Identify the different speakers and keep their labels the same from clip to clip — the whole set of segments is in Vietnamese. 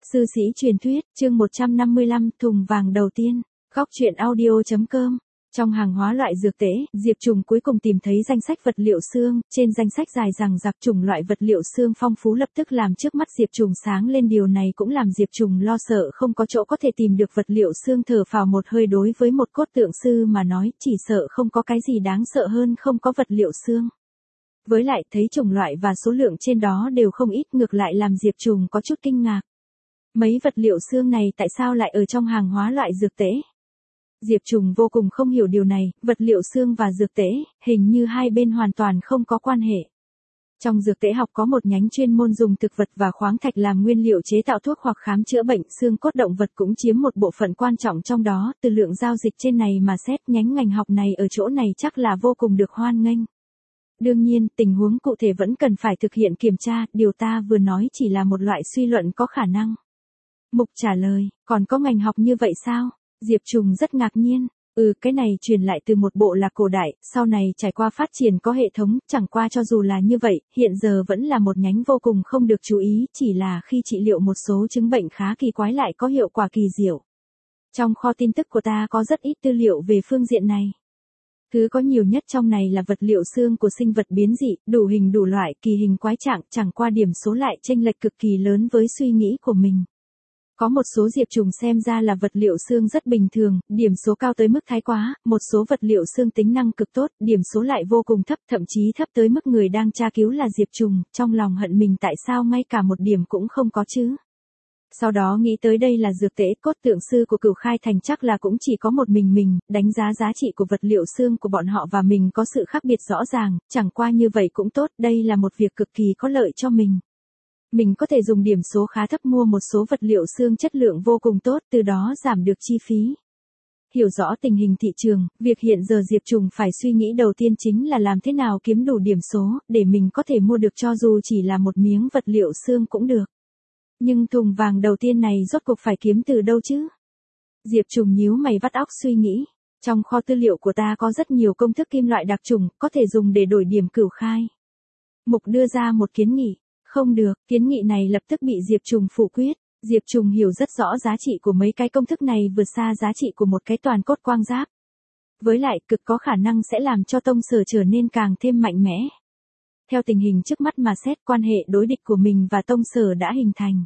Speaker 1: Sư sĩ truyền thuyết, chương 155, thùng vàng đầu tiên. Góc truyện audio.com. Trong hàng hóa loại dược tễ, Diệp Trùng cuối cùng tìm thấy danh sách vật liệu xương, trên danh sách dài rằng giặc chủng loại vật liệu xương phong phú lập tức làm trước mắt Diệp Trùng sáng lên, điều này cũng làm Diệp Trùng lo sợ không có chỗ có thể tìm được vật liệu xương, thở phào một hơi. Đối với một cốt tượng sư mà nói, chỉ sợ không có cái gì đáng sợ hơn không có vật liệu xương. Với lại thấy chủng loại và số lượng trên đó đều không ít, ngược lại làm Diệp Trùng có chút kinh ngạc. Mấy vật liệu xương này tại sao lại ở trong hàng hóa loại dược tễ? Diệp Trùng vô cùng không hiểu điều này, vật liệu xương và dược tễ, hình như hai bên hoàn toàn không có quan hệ. Trong dược tễ học có một nhánh chuyên môn dùng thực vật và khoáng thạch làm nguyên liệu chế tạo thuốc hoặc khám chữa bệnh, xương cốt động vật cũng chiếm một bộ phận quan trọng trong đó, từ lượng giao dịch trên này mà xét, nhánh ngành học này ở chỗ này chắc là vô cùng được hoan nghênh. Đương nhiên, tình huống cụ thể vẫn cần phải thực hiện kiểm tra, điều ta vừa nói chỉ là một loại suy luận có khả năng. Mục trả lời, còn có ngành học như vậy sao? Diệp Trùng rất ngạc nhiên. Cái này truyền lại từ một bộ lạc cổ đại, sau này trải qua phát triển có hệ thống, chẳng qua cho dù là như vậy, hiện giờ vẫn là một nhánh vô cùng không được chú ý, chỉ là khi trị liệu một số chứng bệnh khá kỳ quái lại có hiệu quả kỳ diệu. Trong kho tin tức của ta có rất ít tư liệu về phương diện này. Thứ có nhiều nhất trong này là vật liệu xương của sinh vật biến dị, đủ hình đủ loại, kỳ hình quái trạng, chẳng qua điểm số lại chênh lệch cực kỳ lớn với suy nghĩ của mình. Có một số Diệp Trùng xem ra là vật liệu xương rất bình thường, điểm số cao tới mức thái quá, một số vật liệu xương tính năng cực tốt, điểm số lại vô cùng thấp, thậm chí thấp tới mức người đang tra cứu là Diệp Trùng, trong lòng hận mình tại sao ngay cả một điểm cũng không có chứ. Sau đó nghĩ tới đây là dược tễ, cốt tượng sư của Cửu Khai Thành chắc là cũng chỉ có một mình, đánh giá giá trị của vật liệu xương của bọn họ và mình có sự khác biệt rõ ràng, chẳng qua như vậy cũng tốt, đây là một việc cực kỳ có lợi cho mình. Mình có thể dùng điểm số khá thấp mua một số vật liệu xương chất lượng vô cùng tốt, từ đó giảm được chi phí. Hiểu rõ tình hình thị trường, việc hiện giờ Diệp Trùng phải suy nghĩ đầu tiên chính là làm thế nào kiếm đủ điểm số, để mình có thể mua được cho dù chỉ là một miếng vật liệu xương cũng được. Nhưng thùng vàng đầu tiên này rốt cuộc phải kiếm từ đâu chứ? Diệp Trùng nhíu mày vắt óc suy nghĩ. Trong kho tư liệu của ta có rất nhiều công thức kim loại đặc trùng, có thể dùng để đổi điểm Cửu Khai. Mục đưa ra một kiến nghị. Không được, kiến nghị này lập tức bị Diệp Trùng phủ quyết. Diệp Trùng hiểu rất rõ giá trị của mấy cái công thức này vượt xa giá trị của một cái toàn cốt quang giáp. Với lại, cực có khả năng sẽ làm cho tông sở trở nên càng thêm mạnh mẽ. Theo tình hình trước mắt mà xét, quan hệ đối địch của mình và tông sở đã hình thành.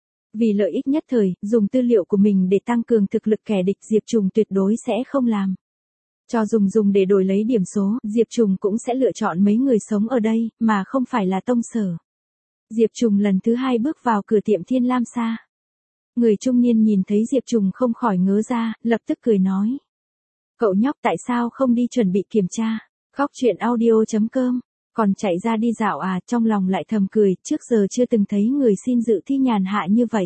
Speaker 1: Vì lợi ích nhất thời, dùng tư liệu của mình để tăng cường thực lực kẻ địch, Diệp Trùng tuyệt đối sẽ không làm. Cho dùng để đổi lấy điểm số, Diệp Trùng cũng sẽ lựa chọn mấy người sống ở đây, mà không phải là tông sở. Diệp Trùng lần thứ hai bước vào cửa tiệm Thiên Lam Sa. Người trung niên nhìn thấy Diệp Trùng không khỏi ngớ ra, lập tức cười nói. Cậu nhóc tại sao không đi chuẩn bị kiểm tra? Góc truyện audio.com. Còn chạy ra đi dạo à? Trong lòng lại thầm cười, trước giờ chưa từng thấy người xin dự thi nhàn hạ như vậy.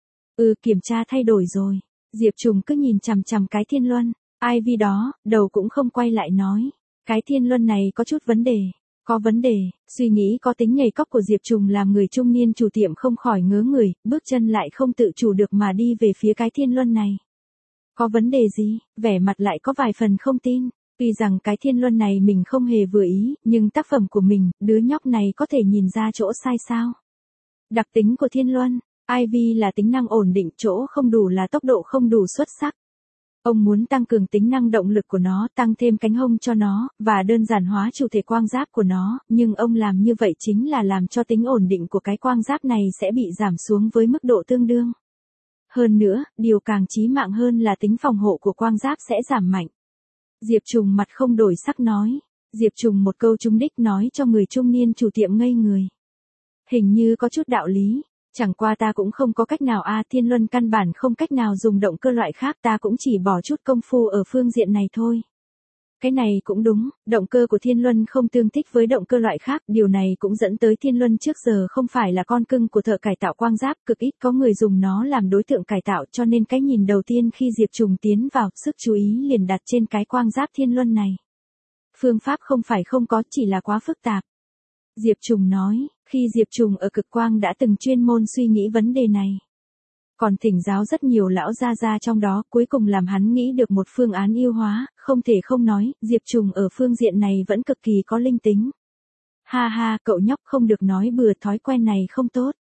Speaker 1: Kiểm tra thay đổi rồi. Diệp Trùng cứ nhìn chằm chằm cái thiên luân. Ivy đó, đầu cũng không quay lại nói. Cái thiên luân này có chút vấn đề. Có vấn đề, suy nghĩ có tính nhảy cóc của Diệp Trùng làm người trung niên chủ tiệm không khỏi ngớ người, bước chân lại không tự chủ được mà đi về phía cái thiên luân này. Có vấn đề gì? Vẻ mặt lại có vài phần không tin. Tuy rằng cái thiên luân này mình không hề vừa ý, nhưng tác phẩm của mình, đứa nhóc này có thể nhìn ra chỗ sai sao? Đặc tính của thiên luân, Ivy là tính năng ổn định, chỗ không đủ là tốc độ không đủ xuất sắc. Ông muốn tăng cường tính năng động lực của nó, tăng thêm cánh hông cho nó, và đơn giản hóa chủ thể quang giáp của nó, nhưng ông làm như vậy chính là làm cho tính ổn định của cái quang giáp này sẽ bị giảm xuống với mức độ tương đương. Hơn nữa, điều càng chí mạng hơn là tính phòng hộ của quang giáp sẽ giảm mạnh. Diệp Trùng mặt không đổi sắc nói. Diệp Trùng một câu trúng đích nói cho người trung niên chủ tiệm ngây người. Hình như có chút đạo lý. Chẳng qua ta cũng không có cách nào thiên luân căn bản không cách nào dùng động cơ loại khác, ta cũng chỉ bỏ chút công phu ở phương diện này thôi. Cái này cũng đúng, động cơ của thiên luân không tương thích với động cơ loại khác, điều này cũng dẫn tới thiên luân trước giờ không phải là con cưng của thợ cải tạo quang giáp, cực ít có người dùng nó làm đối tượng cải tạo, cho nên cái nhìn đầu tiên khi Diệp Trùng tiến vào, sức chú ý liền đặt trên cái quang giáp thiên luân này. Phương pháp không phải không có, chỉ là quá phức tạp. Diệp Trùng nói, khi Diệp Trùng ở cực quang đã từng chuyên môn suy nghĩ vấn đề này. Còn thỉnh giáo rất nhiều lão gia gia trong đó, cuối cùng làm hắn nghĩ được một phương án ưu hóa, không thể không nói, Diệp Trùng ở phương diện này vẫn cực kỳ có linh tính. Ha ha, cậu nhóc không được nói bừa, thói quen này không tốt.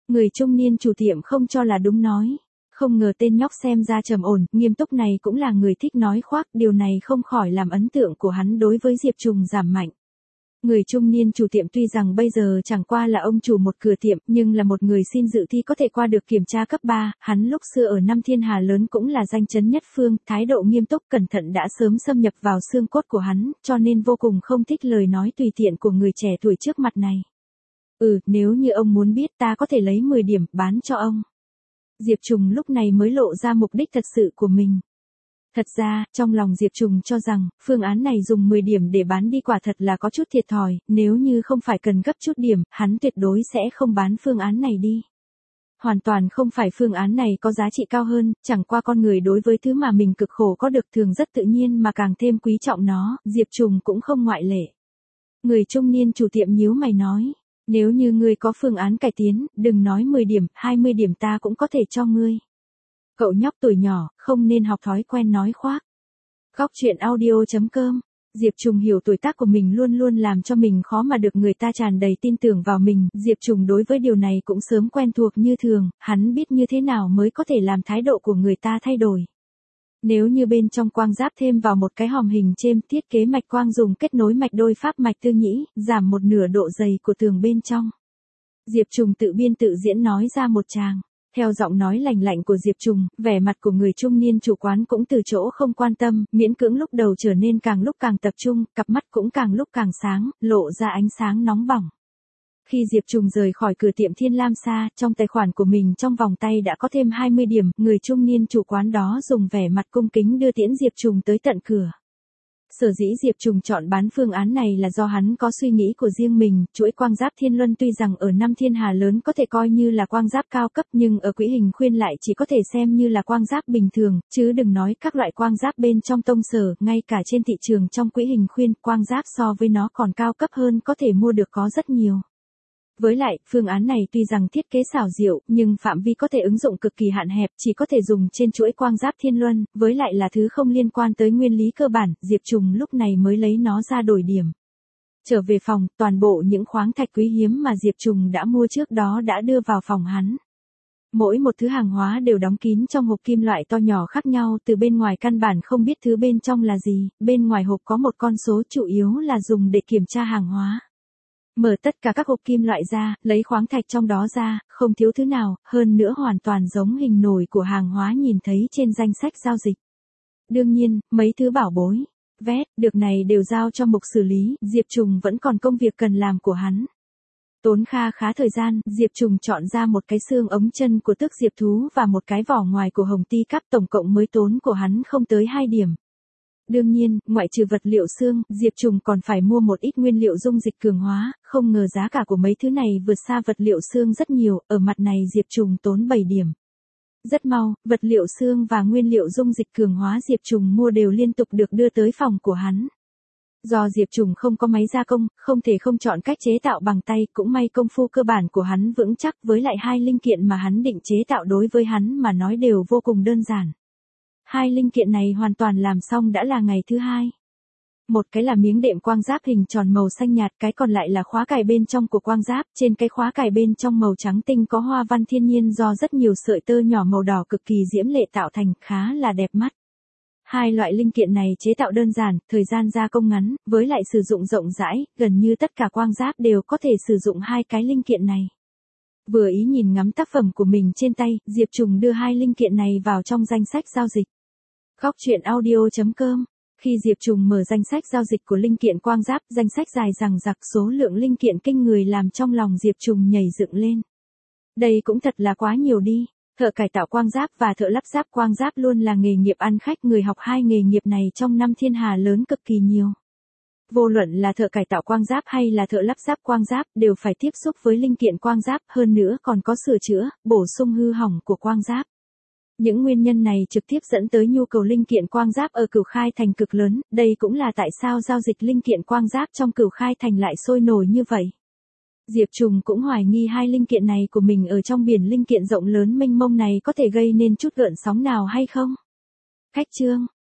Speaker 1: Người trung niên chủ tiệm không cho là đúng nói. Không ngờ tên nhóc xem ra trầm ổn, nghiêm túc này cũng là người thích nói khoác, điều này không khỏi làm ấn tượng của hắn đối với Diệp Trùng giảm mạnh. Người trung niên chủ tiệm tuy rằng bây giờ chẳng qua là ông chủ một cửa tiệm, nhưng là một người xin dự thi có thể qua được kiểm tra cấp 3, hắn lúc xưa ở năm thiên hà lớn cũng là danh chấn nhất phương, thái độ nghiêm túc cẩn thận đã sớm xâm nhập vào xương cốt của hắn, cho nên vô cùng không thích lời nói tùy tiện của người trẻ tuổi trước mặt này. Nếu như ông muốn biết ta có thể lấy 10 điểm bán cho ông. Diệp Trùng lúc này mới lộ ra mục đích thật sự của mình. Thật ra, trong lòng Diệp Trùng cho rằng, phương án này dùng 10 điểm để bán đi quả thật là có chút thiệt thòi, nếu như không phải cần gấp chút điểm, hắn tuyệt đối sẽ không bán phương án này đi. Hoàn toàn không phải phương án này có giá trị cao hơn, chẳng qua con người đối với thứ mà mình cực khổ có được thường rất tự nhiên mà càng thêm quý trọng nó, Diệp Trùng cũng không ngoại lệ. Người trung niên chủ tiệm nhíu mày nói, nếu như ngươi có phương án cải tiến, đừng nói 10 điểm, 20 điểm ta cũng có thể cho ngươi. Cậu nhóc tuổi nhỏ, không nên học thói quen nói khoác. Góc chuyện audio.com. Diệp Trùng hiểu tuổi tác của mình luôn luôn làm cho mình khó mà được người ta tràn đầy tin tưởng vào mình. Diệp Trùng đối với điều này cũng sớm quen thuộc như thường, hắn biết như thế nào mới có thể làm thái độ của người ta thay đổi. Nếu như bên trong quang giáp thêm vào một cái hòm hình chêm thiết kế mạch quang dùng kết nối mạch đôi pháp mạch tư nhĩ, giảm một nửa độ dày của tường bên trong. Diệp Trùng tự biên tự diễn nói ra một tràng. Theo giọng nói lành lạnh của Diệp Trùng, vẻ mặt của người trung niên chủ quán cũng từ chỗ không quan tâm, miễn cưỡng lúc đầu trở nên càng lúc càng tập trung, cặp mắt cũng càng lúc càng sáng, lộ ra ánh sáng nóng bỏng. Khi Diệp Trùng rời khỏi cửa tiệm Thiên Lam Sa, trong tài khoản của mình trong vòng tay đã có thêm 20 điểm, người trung niên chủ quán đó dùng vẻ mặt cung kính đưa tiễn Diệp Trùng tới tận cửa. Sở dĩ Diệp Trùng chọn bán phương án này là do hắn có suy nghĩ của riêng mình, chuỗi quang giáp Thiên Luân tuy rằng ở năm thiên hà lớn có thể coi như là quang giáp cao cấp nhưng ở quỹ hình khuyên lại chỉ có thể xem như là quang giáp bình thường, chứ đừng nói các loại quang giáp bên trong tông sở, ngay cả trên thị trường trong quỹ hình khuyên, quang giáp so với nó còn cao cấp hơn có thể mua được có rất nhiều. Với lại, phương án này tuy rằng thiết kế xảo diệu, nhưng phạm vi có thể ứng dụng cực kỳ hạn hẹp, chỉ có thể dùng trên chuỗi quang giáp Thiên Luân, với lại là thứ không liên quan tới nguyên lý cơ bản, Diệp Trùng lúc này mới lấy nó ra đổi điểm. Trở về phòng, toàn bộ những khoáng thạch quý hiếm mà Diệp Trùng đã mua trước đó đã đưa vào phòng hắn. Mỗi một thứ hàng hóa đều đóng kín trong hộp kim loại to nhỏ khác nhau, từ bên ngoài căn bản không biết thứ bên trong là gì, bên ngoài hộp có một con số chủ yếu là dùng để kiểm tra hàng hóa. Mở tất cả các hộp kim loại ra, lấy khoáng thạch trong đó ra, không thiếu thứ nào, hơn nữa hoàn toàn giống hình nổi của hàng hóa nhìn thấy trên danh sách giao dịch. Đương nhiên, mấy thứ bảo bối, vét, được này đều giao cho mục xử lý, Diệp Trùng vẫn còn công việc cần làm của hắn. Tốn khá thời gian, Diệp Trùng chọn ra một cái xương ống chân của tước diệp thú và một cái vỏ ngoài của hồng ti cắp, tổng cộng mới tốn của hắn không tới 2 điểm. Đương nhiên, ngoại trừ vật liệu xương, Diệp Trùng còn phải mua một ít nguyên liệu dung dịch cường hóa, không ngờ giá cả của mấy thứ này vượt xa vật liệu xương rất nhiều, ở mặt này Diệp Trùng tốn 7 điểm. Rất mau, vật liệu xương và nguyên liệu dung dịch cường hóa Diệp Trùng mua đều liên tục được đưa tới phòng của hắn. Do Diệp Trùng không có máy gia công, không thể không chọn cách chế tạo bằng tay, cũng may công phu cơ bản của hắn vững chắc, với lại hai linh kiện mà hắn định chế tạo đối với hắn mà nói đều vô cùng đơn giản. Hai linh kiện này hoàn toàn làm xong đã là ngày thứ hai. Một cái là miếng đệm quang giáp hình tròn màu xanh nhạt, cái còn lại là khóa cài bên trong của quang giáp, trên cái khóa cài bên trong màu trắng tinh có hoa văn thiên nhiên do rất nhiều sợi tơ nhỏ màu đỏ cực kỳ diễm lệ tạo thành, khá là đẹp mắt. Hai loại linh kiện này chế tạo đơn giản, thời gian gia công ngắn, với lại sử dụng rộng rãi, gần như tất cả quang giáp đều có thể sử dụng hai cái linh kiện này. Vừa ý nhìn ngắm tác phẩm của mình trên tay, Diệp Trùng đưa hai linh kiện này vào trong danh sách giao dịch. Góc chuyện audio.com. Khi Diệp Trùng mở danh sách giao dịch của linh kiện quang giáp, danh sách dài dằng dặc, số lượng linh kiện kinh người làm trong lòng Diệp Trùng nhảy dựng lên. Đây cũng thật là quá nhiều đi. Thợ cải tạo quang giáp và thợ lắp ráp quang giáp luôn là nghề nghiệp ăn khách, người học hai nghề nghiệp này trong năm thiên hà lớn cực kỳ nhiều. Vô luận là thợ cải tạo quang giáp hay là thợ lắp ráp quang giáp đều phải tiếp xúc với linh kiện quang giáp, hơn nữa còn có sửa chữa, bổ sung hư hỏng của quang giáp. Những nguyên nhân này trực tiếp dẫn tới nhu cầu linh kiện quang giáp ở Cửu Khai Thành cực lớn, đây cũng là tại sao giao dịch linh kiện quang giáp trong Cửu Khai Thành lại sôi nổi như vậy. Diệp Trùng cũng hoài nghi hai linh kiện này của mình ở trong biển linh kiện rộng lớn mênh mông này có thể gây nên chút gợn sóng nào hay không. Khách chương